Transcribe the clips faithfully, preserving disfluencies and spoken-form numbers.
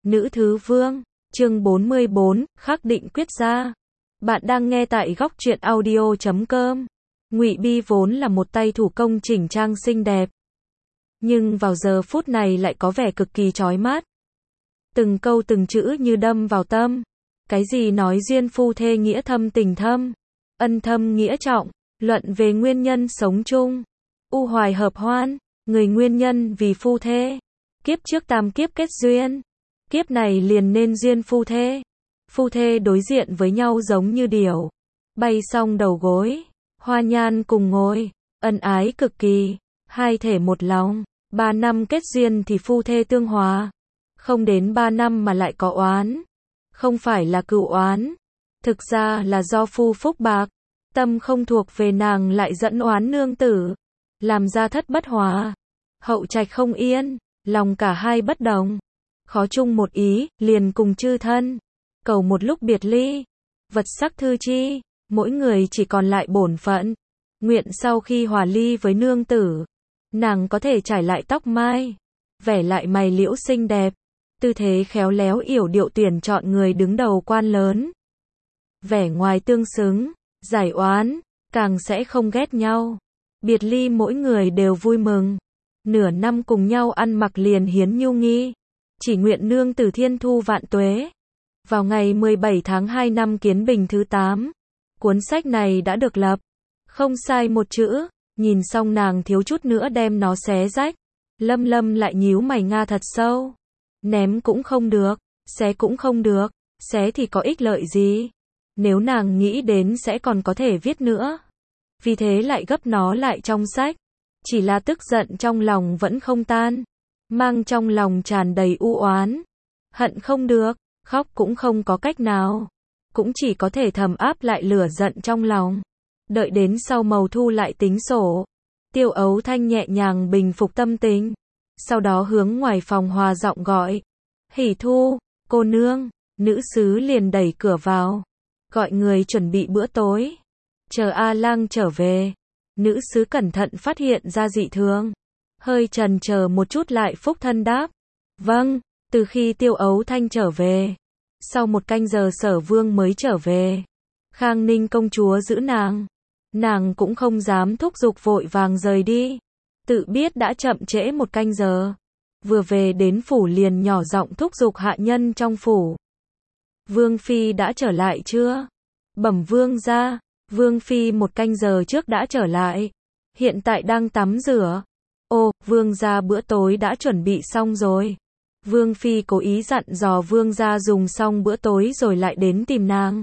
Nữ thứ vương, chương bốn mươi bốn, khắc định quyết gia. Bạn đang nghe tại góc truyện audio chấm com. Ngụy Bi vốn là một tay thủ công chỉnh trang xinh đẹp, nhưng vào giờ phút này lại có vẻ cực kỳ chói mắt. Từng câu từng chữ như đâm vào tâm. Cái gì nói duyên phu thê nghĩa thâm tình thâm, ân thâm nghĩa trọng, luận về nguyên nhân sống chung, u hoài hợp hoan, người nguyên nhân vì phu thê. Kiếp trước tam kiếp kết duyên, kiếp này liền nên duyên phu thê. Phu thê đối diện với nhau giống như điểu, bay song đầu gối, hoa nhan cùng ngồi, ân ái cực kỳ, hai thể một lòng. Ba năm kết duyên thì phu thê tương hòa, không đến ba năm mà lại có oán. Không phải là cựu oán, thực ra là do phu phúc bạc, tâm không thuộc về nàng lại dẫn oán nương tử, làm ra thất bất hòa, hậu trạch không yên, lòng cả hai bất đồng, khó chung một ý, liền cùng chư thân, cầu một lúc biệt ly, vật sắc thư chi, mỗi người chỉ còn lại bổn phận, nguyện sau khi hòa ly với nương tử, nàng có thể trải lại tóc mai, vẽ lại mày liễu xinh đẹp, tư thế khéo léo yểu điệu tuyển chọn người đứng đầu quan lớn. Vẻ ngoài tương xứng, giải oán, càng sẽ không ghét nhau. Biệt ly mỗi người đều vui mừng. Nửa năm cùng nhau ăn mặc liền hiến nhu nghi. Chỉ nguyện nương tử thiên thu vạn tuế. Vào ngày mười bảy tháng hai năm Kiến Bình thứ tám, cuốn sách này đã được lập. Không sai một chữ, nhìn xong nàng thiếu chút nữa đem nó xé rách. Lâm Lâm lại nhíu mày nga thật sâu. Ném cũng không được, xé cũng không được, xé thì có ích lợi gì? Nếu nàng nghĩ đến sẽ còn có thể viết nữa. Vì thế lại gấp nó lại trong sách. Chỉ là tức giận trong lòng vẫn không tan. Mang trong lòng tràn đầy u oán. Hận không được, khóc cũng không có cách nào. Cũng chỉ có thể thầm áp lại lửa giận trong lòng. Đợi đến sau mầu thu lại tính sổ. Tiêu Ấu Thanh nhẹ nhàng bình phục tâm tình. Sau đó hướng ngoài phòng hòa giọng gọi. Hỉ Thu, cô nương, nữ sứ liền đẩy cửa vào. Gọi người chuẩn bị bữa tối. Chờ A Lang trở về. Nữ sứ cẩn thận phát hiện ra dị thường. Hơi chần chờ một chút lại phúc thân đáp. Vâng, từ khi Tiêu Ấu Thanh trở về. Sau một canh giờ Sở Vương mới trở về. Khang Ninh công chúa giữ nàng. Nàng cũng không dám thúc giục vội vàng rời đi. Tự biết đã chậm trễ một canh giờ. Vừa về đến phủ liền nhỏ giọng thúc giục hạ nhân trong phủ. Vương Phi đã trở lại chưa? Bẩm Vương gia, Vương Phi một canh giờ trước đã trở lại. Hiện tại đang tắm rửa. Ô, Vương gia bữa tối đã chuẩn bị xong rồi. Vương Phi cố ý dặn dò Vương gia dùng xong bữa tối rồi lại đến tìm nàng.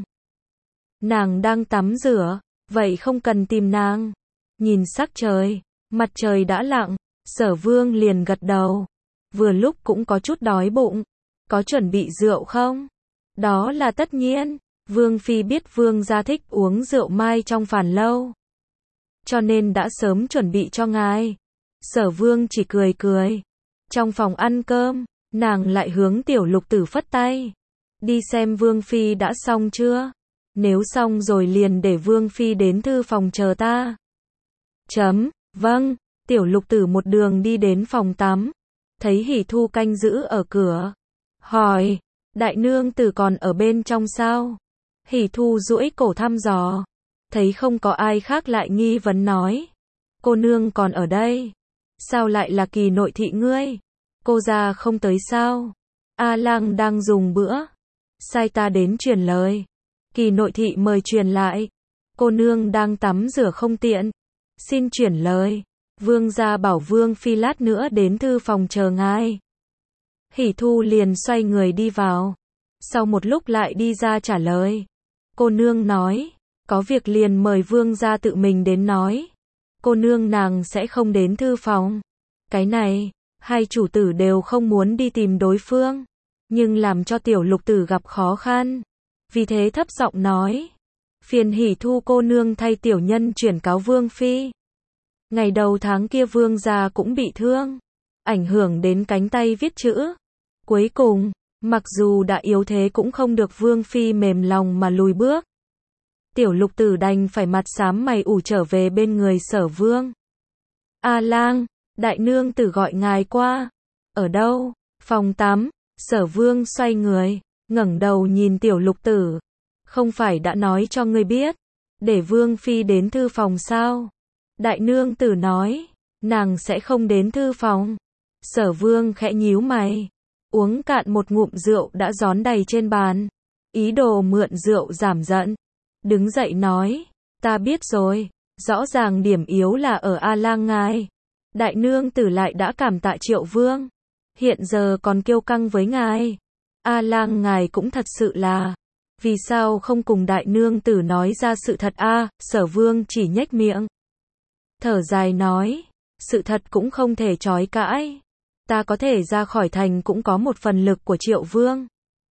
Nàng đang tắm rửa, vậy không cần tìm nàng. Nhìn sắc trời. Mặt trời đã lặn, Sở Vương liền gật đầu. Vừa lúc cũng có chút đói bụng. Có chuẩn bị rượu không? Đó là tất nhiên. Vương Phi biết Vương gia thích uống rượu mai trong phản lâu. Cho nên đã sớm chuẩn bị cho ngài. Sở Vương chỉ cười cười. Trong phòng ăn cơm, nàng lại hướng Tiểu Lục Tử phất tay. Đi xem Vương Phi đã xong chưa? Nếu xong rồi liền để Vương Phi đến thư phòng chờ ta. Chấm. Vâng, Tiểu Lục Tử một đường đi đến phòng tắm, thấy Hỉ Thu canh giữ ở cửa, hỏi, đại nương tử còn ở bên trong sao? Hỉ Thu duỗi cổ thăm dò, thấy không có ai khác lại nghi vấn nói, cô nương còn ở đây, sao lại là Kỳ nội thị ngươi? Cô gia không tới sao? A Lang đang dùng bữa, sai ta đến truyền lời, Kỳ nội thị mời truyền lại, cô nương đang tắm rửa không tiện. Xin chuyển lời. Vương gia bảo Vương Phi lát nữa đến thư phòng chờ ngài. Hỉ Thu liền xoay người đi vào. Sau một lúc lại đi ra trả lời. Cô nương nói, có việc liền mời Vương gia tự mình đến nói. Cô nương nàng sẽ không đến thư phòng. Cái này, hai chủ tử đều không muốn đi tìm đối phương. Nhưng làm cho Tiểu Lục Tử gặp khó khăn. Vì thế thấp giọng nói. Phiền Hỉ Thu cô nương thay tiểu nhân chuyển cáo Vương Phi. Ngày đầu tháng kia Vương gia cũng bị thương, ảnh hưởng đến cánh tay viết chữ. Cuối cùng, mặc dù đã yếu thế cũng không được Vương Phi mềm lòng mà lùi bước. Tiểu Lục Tử đành phải mặt xám mày ủ trở về bên người Sở Vương. A Lang, đại nương tử gọi ngài qua. Ở đâu? Phòng tắm. Sở Vương xoay người, ngẩng đầu nhìn Tiểu Lục Tử. Không phải đã nói cho ngươi biết, để Vương Phi đến thư phòng sao? Đại nương tử nói, nàng sẽ không đến thư phòng. Sở Vương khẽ nhíu mày, uống cạn một ngụm rượu đã gión đầy trên bàn, ý đồ mượn rượu giảm giận. Đứng dậy nói, ta biết rồi, rõ ràng điểm yếu là ở A Lang ngài. Đại nương tử lại đã cảm tạ Triệu Vương, hiện giờ còn kiêu căng với ngài. A Lang ngài cũng thật sự là, vì sao không cùng đại nương tử nói ra sự thật a? Sở Vương chỉ nhếch miệng, thở dài nói, sự thật cũng không thể chối cãi. Ta có thể ra khỏi thành cũng có một phần lực của Triệu Vương.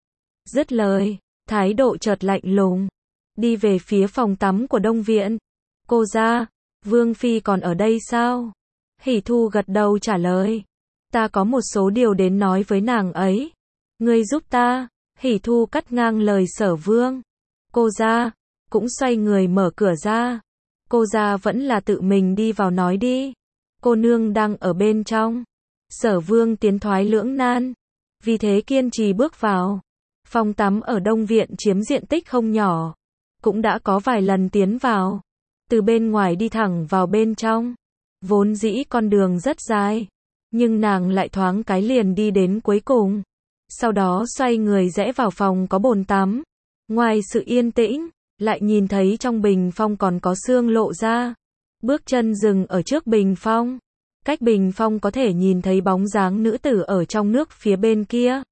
Dứt lời, thái độ chợt lạnh lùng, đi về phía phòng tắm của Đông Viện. Cô ra, Vương Phi còn ở đây sao? Hỷ Thu gật đầu trả lời, ta có một số điều đến nói với nàng ấy. Ngươi giúp ta. Hỷ Thu cắt ngang lời Sở Vương. Cô ra, cũng xoay người mở cửa ra. Cô ra vẫn là tự mình đi vào nói đi. Cô nương đang ở bên trong. Sở Vương tiến thoái lưỡng nan, vì thế kiên trì bước vào. Phòng tắm ở Đông Viện chiếm diện tích không nhỏ, cũng đã có vài lần tiến vào. Từ bên ngoài đi thẳng vào bên trong. Vốn dĩ con đường rất dài, nhưng nàng lại thoáng cái liền đi đến cuối cùng. Sau đó xoay người rẽ vào phòng có bồn tắm. Ngoài sự yên tĩnh, lại nhìn thấy trong bình phong còn có xương lộ ra. Bước chân dừng ở trước bình phong. Cách bình phong có thể nhìn thấy bóng dáng nữ tử ở trong nước phía bên kia.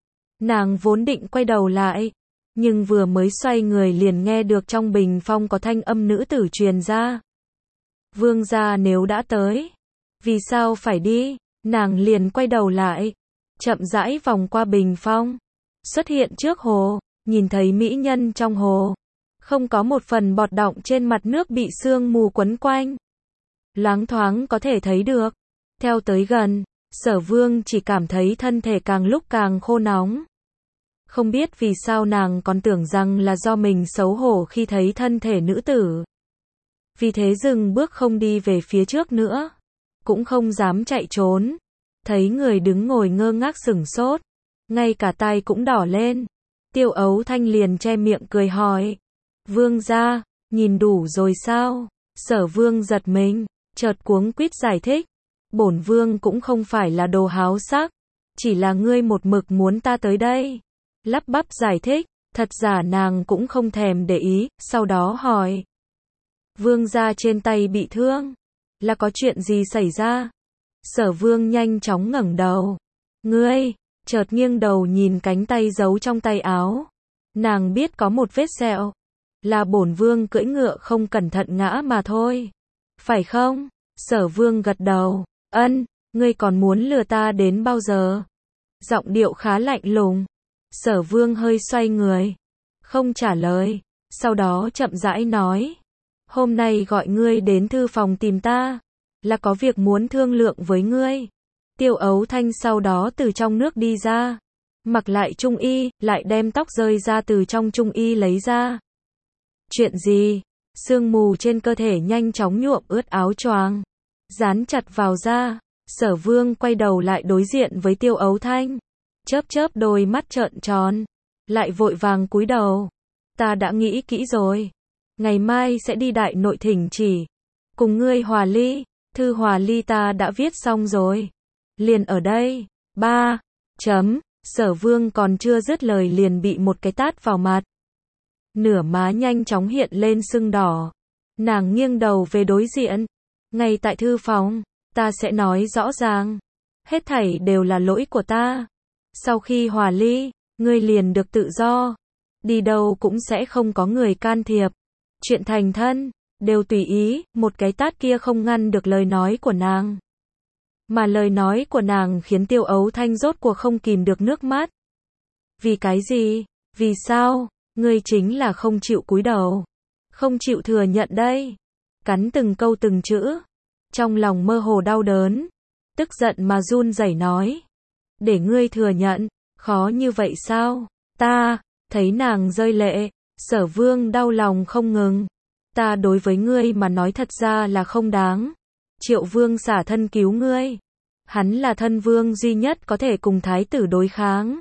Nàng vốn định quay đầu lại, nhưng vừa mới xoay người liền nghe được trong bình phong có thanh âm nữ tử truyền ra. Vương gia nếu đã tới, vì sao phải đi? Nàng liền quay đầu lại, chậm rãi vòng qua bình phong, xuất hiện trước hồ, nhìn thấy mỹ nhân trong hồ, không có một phần bọt đọng trên mặt nước bị sương mù quấn quanh. Loáng thoáng có thể thấy được. Theo tới gần, Sở Vương chỉ cảm thấy thân thể càng lúc càng khô nóng. Không biết vì sao nàng còn tưởng rằng là do mình xấu hổ khi thấy thân thể nữ tử. Vì thế dừng bước không đi về phía trước nữa, cũng không dám chạy trốn. Thấy người đứng ngồi ngơ ngác sửng sốt, ngay cả tai cũng đỏ lên. Tiêu Ấu Thanh liền che miệng cười hỏi, Vương gia, nhìn đủ rồi sao? Sở Vương giật mình, chợt cuống quýt giải thích, bổn vương cũng không phải là đồ háo sắc, chỉ là ngươi một mực muốn ta tới đây. Lắp bắp giải thích, thật giả nàng cũng không thèm để ý, sau đó hỏi, Vương gia trên tay bị thương, là có chuyện gì xảy ra? Sở Vương nhanh chóng ngẩng đầu, ngươi, chợt nghiêng đầu nhìn cánh tay giấu trong tay áo. Nàng biết có một vết sẹo, là bổn vương cưỡi ngựa không cẩn thận ngã mà thôi. Phải không? Sở Vương gật đầu, ân, ngươi còn muốn lừa ta đến bao giờ? Giọng điệu khá lạnh lùng. Sở Vương hơi xoay người, không trả lời, sau đó chậm rãi nói, hôm nay gọi ngươi đến thư phòng tìm ta, là có việc muốn thương lượng với ngươi. Tiêu Ấu Thanh sau đó từ trong nước đi ra, mặc lại trung y, lại đem tóc rơi ra từ trong trung y lấy ra. Chuyện gì? Sương mù trên cơ thể nhanh chóng nhuộm ướt áo choàng, dán chặt vào da. Sở Vương quay đầu lại đối diện với Tiêu Ấu Thanh, chớp chớp đôi mắt trợn tròn, lại vội vàng cúi đầu. Ta đã nghĩ kỹ rồi, ngày mai sẽ đi đại nội thỉnh chỉ, cùng ngươi hòa ly. Thư hòa ly ta đã viết xong rồi, liền ở đây. Ba chấm. Sở Vương còn chưa dứt lời liền bị một cái tát vào mặt. Nửa má nhanh chóng hiện lên sưng đỏ. Nàng nghiêng đầu về đối diện. Ngay tại thư phòng, ta sẽ nói rõ ràng. Hết thảy đều là lỗi của ta. Sau khi hòa ly, ngươi liền được tự do. Đi đâu cũng sẽ không có người can thiệp. Chuyện thành thân, đều tùy ý. Một cái tát kia không ngăn được lời nói của nàng. Mà lời nói của nàng khiến Tiêu Ấu Thanh rốt cuộc không kìm được nước mắt. Vì cái gì? Vì sao? Ngươi chính là không chịu cúi đầu, không chịu thừa nhận đây. Cắn từng câu từng chữ, trong lòng mơ hồ đau đớn, tức giận mà run rẩy nói, để ngươi thừa nhận, khó như vậy sao? Ta, thấy nàng rơi lệ, Sở Vương đau lòng không ngừng. Ta đối với ngươi mà nói thật ra là không đáng. Triệu Vương xả thân cứu ngươi, Hắn là thân vương duy nhất có thể cùng thái tử đối kháng.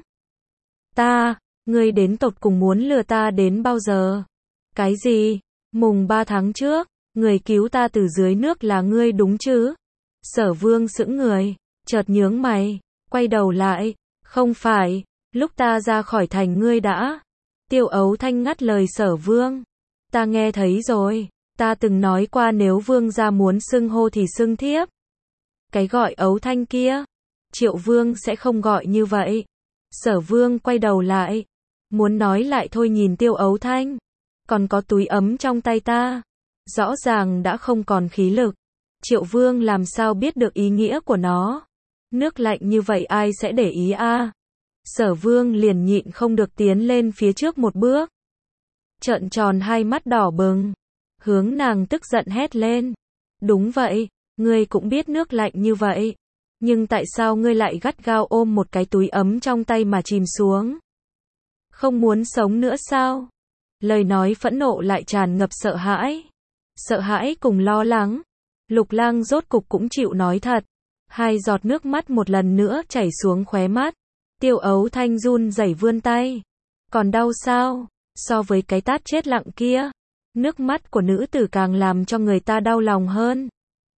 Ta, ngươi đến tột cùng muốn lừa ta đến bao giờ? Cái gì? Mùng ba tháng trước, người cứu ta từ dưới nước là ngươi đúng chứ? Sở Vương sững người, chợt nhướng mày, quay đầu lại, không phải, lúc ta ra khỏi thành ngươi đã. Tiêu Ấu Thanh ngắt lời Sở Vương. Ta nghe thấy rồi, ta từng nói qua nếu vương gia muốn xưng hô thì xưng thiếp. Cái gọi Ấu Thanh kia, Triệu Vương sẽ không gọi như vậy. Sở Vương quay đầu lại, muốn nói lại thôi nhìn Tiêu Ấu Thanh, còn có túi ấm trong tay ta, rõ ràng đã không còn khí lực. Triệu Vương làm sao biết được ý nghĩa của nó? Nước lạnh như vậy ai sẽ để ý a? À? Sở Vương liền nhịn không được tiến lên phía trước một bước, trợn tròn hai mắt đỏ bừng, hướng nàng tức giận hét lên. Đúng vậy, ngươi cũng biết nước lạnh như vậy, nhưng tại sao ngươi lại gắt gao ôm một cái túi ấm trong tay mà chìm xuống? Không muốn sống nữa sao? Lời nói phẫn nộ lại tràn ngập sợ hãi. Sợ hãi cùng lo lắng. Lục Lang rốt cục cũng chịu nói thật. Hai giọt nước mắt một lần nữa chảy xuống khóe mắt. Tiêu Ấu Thanh run rẩy vươn tay. Còn đau sao? So với cái tát chết lặng kia, nước mắt của nữ tử càng làm cho người ta đau lòng hơn.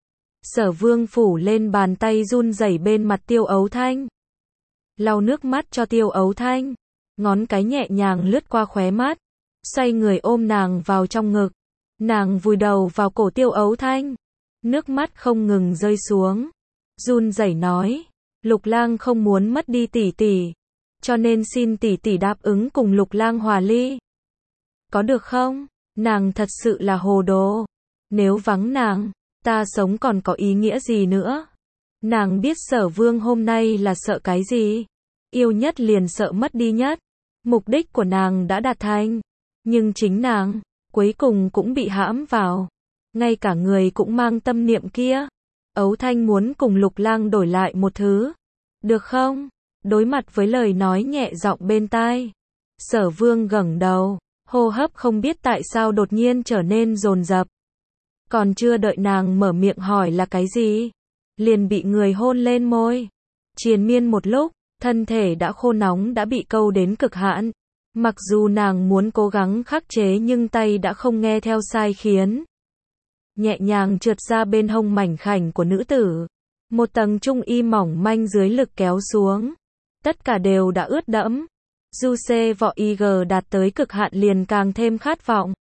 Sở Vương phủ lên bàn tay run rẩy bên mặt Tiêu Ấu Thanh, lau nước mắt cho Tiêu Ấu Thanh, ngón cái nhẹ nhàng lướt qua khóe mắt, xoay người ôm nàng vào trong ngực. Nàng vùi đầu vào cổ Tiêu Ấu Thanh, nước mắt không ngừng rơi xuống, run rẩy nói, Lục Lang không muốn mất đi tỷ tỷ, cho nên xin tỷ tỷ đáp ứng cùng Lục Lang hòa ly. Có được không? Nàng thật sự là hồ đồ. Nếu vắng nàng, ta sống còn có ý nghĩa gì nữa? Nàng biết Sở Vương hôm nay là sợ cái gì? Yêu nhất liền sợ mất đi nhất. Mục đích của nàng đã đạt thành, nhưng chính nàng, cuối cùng cũng bị hãm vào. Ngay cả người cũng mang tâm niệm kia. Ấu Thanh muốn cùng Lục Lang đổi lại một thứ. Được không? Đối mặt với lời nói nhẹ giọng bên tai, Sở Vương ngẩng đầu, hô hấp không biết tại sao đột nhiên trở nên dồn dập. Còn chưa đợi nàng mở miệng hỏi là cái gì, liền bị người hôn lên môi. Triền miên một lúc, thân thể đã khô nóng đã bị câu đến cực hạn. Mặc dù nàng muốn cố gắng khắc chế nhưng tay đã không nghe theo sai khiến. Nhẹ nhàng trượt ra bên hông mảnh khảnh của nữ tử. Một tầng trung y mỏng manh dưới lực kéo xuống. Tất cả đều đã ướt đẫm. Du xê võ y gờ đạt tới cực hạn liền càng thêm khát vọng.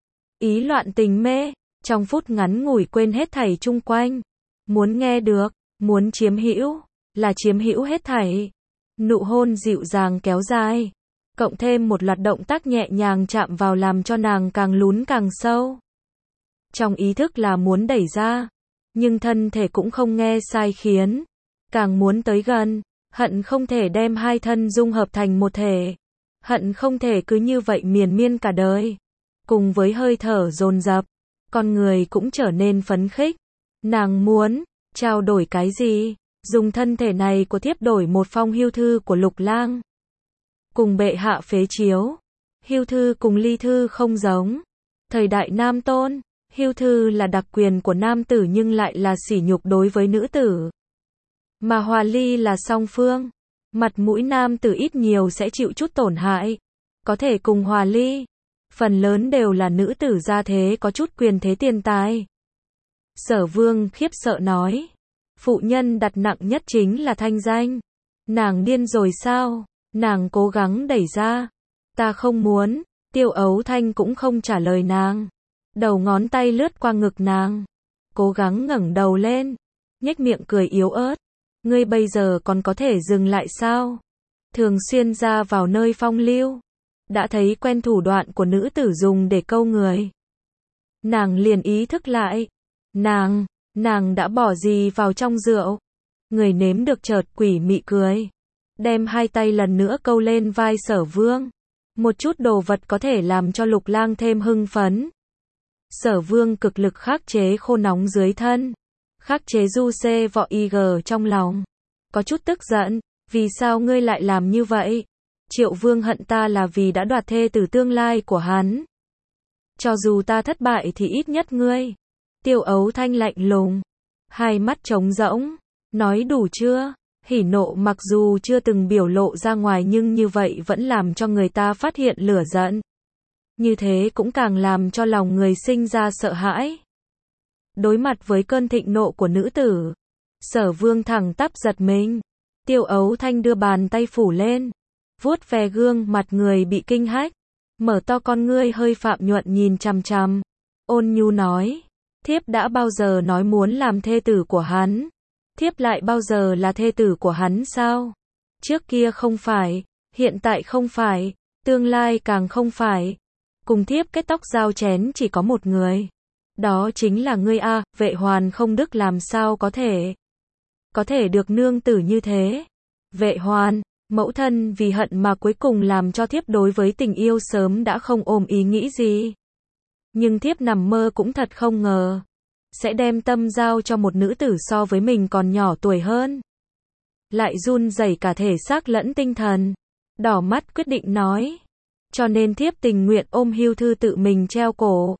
Ý loạn tình mê, trong phút ngắn ngủi quên hết thảy chung quanh. Muốn nghe được, muốn chiếm hữu, là chiếm hữu hết thảy. Nụ hôn dịu dàng kéo dài, cộng thêm một loạt động tác nhẹ nhàng chạm vào làm cho nàng càng lún càng sâu. Trong ý thức là muốn đẩy ra, nhưng thân thể cũng không nghe sai khiến, càng muốn tới gần, hận không thể đem hai thân dung hợp thành một thể, hận không thể cứ như vậy miền miên cả đời. Cùng với hơi thở dồn dập, con người cũng trở nên phấn khích. Nàng muốn trao đổi cái gì? Dùng thân thể này của thiếp đổi một phong hưu thư của Lục Lang. Cùng bệ hạ phế chiếu. Hưu thư cùng ly thư không giống. Thời đại nam tôn, hưu thư là đặc quyền của nam tử nhưng lại là sỉ nhục đối với nữ tử. Mà hòa ly là song phương. Mặt mũi nam tử ít nhiều sẽ chịu chút tổn hại. Có thể cùng hòa ly. Phần lớn đều là nữ tử gia thế có chút quyền thế tiền tài. Sở Vương khiếp sợ nói. Phụ nhân đặt nặng nhất chính là thanh danh. Nàng điên rồi sao? Nàng cố gắng đẩy ra. Ta không muốn. Tiêu Ấu Thanh cũng không trả lời nàng. Đầu ngón tay lướt qua ngực nàng. Cố gắng ngẩng đầu lên. Nhếch miệng cười yếu ớt. Ngươi bây giờ còn có thể dừng lại sao? Thường xuyên ra vào nơi phong lưu. Đã thấy quen thủ đoạn của nữ tử dùng để câu người. Nàng liền ý thức lại. Nàng, nàng đã bỏ gì vào trong rượu? Người nếm được chợt quỷ mị cười. Đem hai tay lần nữa câu lên vai Sở Vương. Một chút đồ vật có thể làm cho Lục Lang thêm hưng phấn. Sở Vương cực lực khắc chế khô nóng dưới thân. Khắc chế du xê võ y gờ trong lòng. Có chút tức giận. Vì sao ngươi lại làm như vậy? Triệu Vương hận ta là vì đã đoạt thê tử tương lai của hắn. Cho dù ta thất bại thì ít nhất ngươi. Tiêu Ấu Thanh lạnh lùng. Hai mắt trống rỗng. Nói đủ chưa? Hỉ nộ mặc dù chưa từng biểu lộ ra ngoài nhưng như vậy vẫn làm cho người ta phát hiện lửa giận. Như thế cũng càng làm cho lòng người sinh ra sợ hãi. Đối mặt với cơn thịnh nộ của nữ tử, Sở Vương thẳng tắp giật mình. Tiêu Ấu Thanh đưa bàn tay phủ lên, vuốt ve gương mặt người bị kinh hách, mở to con ngươi hơi phạm nhuận nhìn chằm chằm, ôn nhu nói, thiếp đã bao giờ nói muốn làm thê tử của hắn? Thiếp lại bao giờ là thê tử của hắn sao? Trước kia không phải, hiện tại không phải, tương lai càng không phải. Cùng thiếp kết tóc giao chén chỉ có một người. Đó chính là ngươi a. Vệ Hoàn không đức làm sao có thể có thể được nương tử như thế. Vệ Hoàn, mẫu thân vì hận mà cuối cùng làm cho thiếp đối với tình yêu sớm đã không ôm ý nghĩ gì. Nhưng thiếp nằm mơ cũng thật không ngờ sẽ đem tâm giao cho một nữ tử so với mình còn nhỏ tuổi hơn. Lại run rẩy cả thể xác lẫn tinh thần, đỏ mắt quyết định nói, cho nên thiếp tình nguyện ôm hưu thư tự mình treo cổ.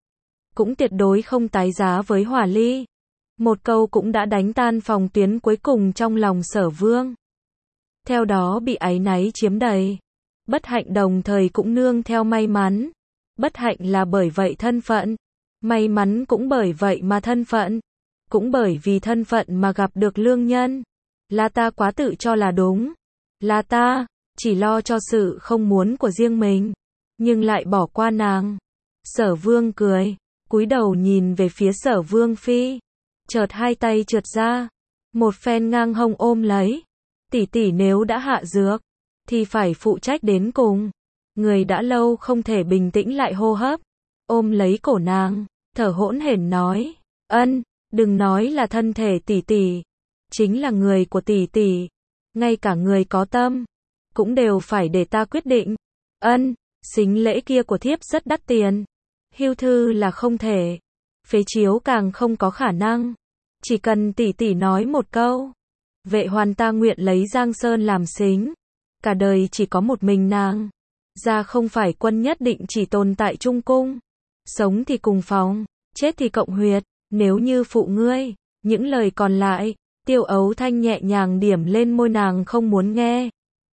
Cũng tuyệt đối không tái giá với Hỏa Ly. Một câu cũng đã đánh tan phòng tuyến cuối cùng trong lòng Sở Vương. Theo đó bị áy náy chiếm đầy. Bất hạnh đồng thời cũng nương theo may mắn. Bất hạnh là bởi vậy thân phận. May mắn cũng bởi vậy mà thân phận. Cũng bởi vì thân phận mà gặp được lương nhân. Là ta quá tự cho là đúng. Là ta chỉ lo cho sự không muốn của riêng mình, nhưng lại bỏ qua nàng. Sở Vương cười, cúi đầu nhìn về phía Sở Vương phi, chợt hai tay trượt ra, một phen ngang hông ôm lấy. Tỷ tỷ nếu đã hạ dược, thì phải phụ trách đến cùng. Người đã lâu không thể bình tĩnh lại hô hấp, ôm lấy cổ nàng, thở hỗn hển nói, ân, đừng nói là thân thể tỷ tỷ, chính là người của tỷ tỷ, ngay cả người có tâm, cũng đều phải để ta quyết định. Ân, sính lễ kia của thiếp rất đắt tiền. Hưu thư là không thể. Phế chiếu càng không có khả năng. Chỉ cần tỷ tỷ nói một câu. Vệ Hoàn ta nguyện lấy Giang Sơn làm sính. Cả đời chỉ có một mình nàng. Ra không phải quân nhất định chỉ tồn tại trung cung. Sống thì cùng phòng, chết thì cộng huyệt. Nếu như phụ ngươi, những lời còn lại, Tiêu Ấu Thanh nhẹ nhàng điểm lên môi nàng không muốn nghe.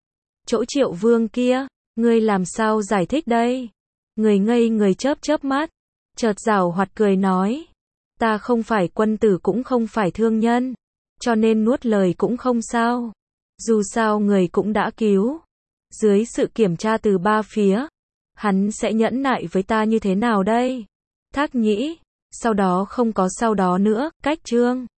Chỗ Triệu Vương kia, ngươi làm sao giải thích đây? Người ngây người chớp chớp mắt, chợt giảo hoạt cười nói, ta không phải quân tử cũng không phải thương nhân, cho nên nuốt lời cũng không sao. Dù sao người cũng đã cứu. Dưới sự kiểm tra từ ba phía, hắn sẽ nhẫn nại với ta như thế nào đây? Thác Nhĩ, sau đó không có sau đó nữa, cách chương.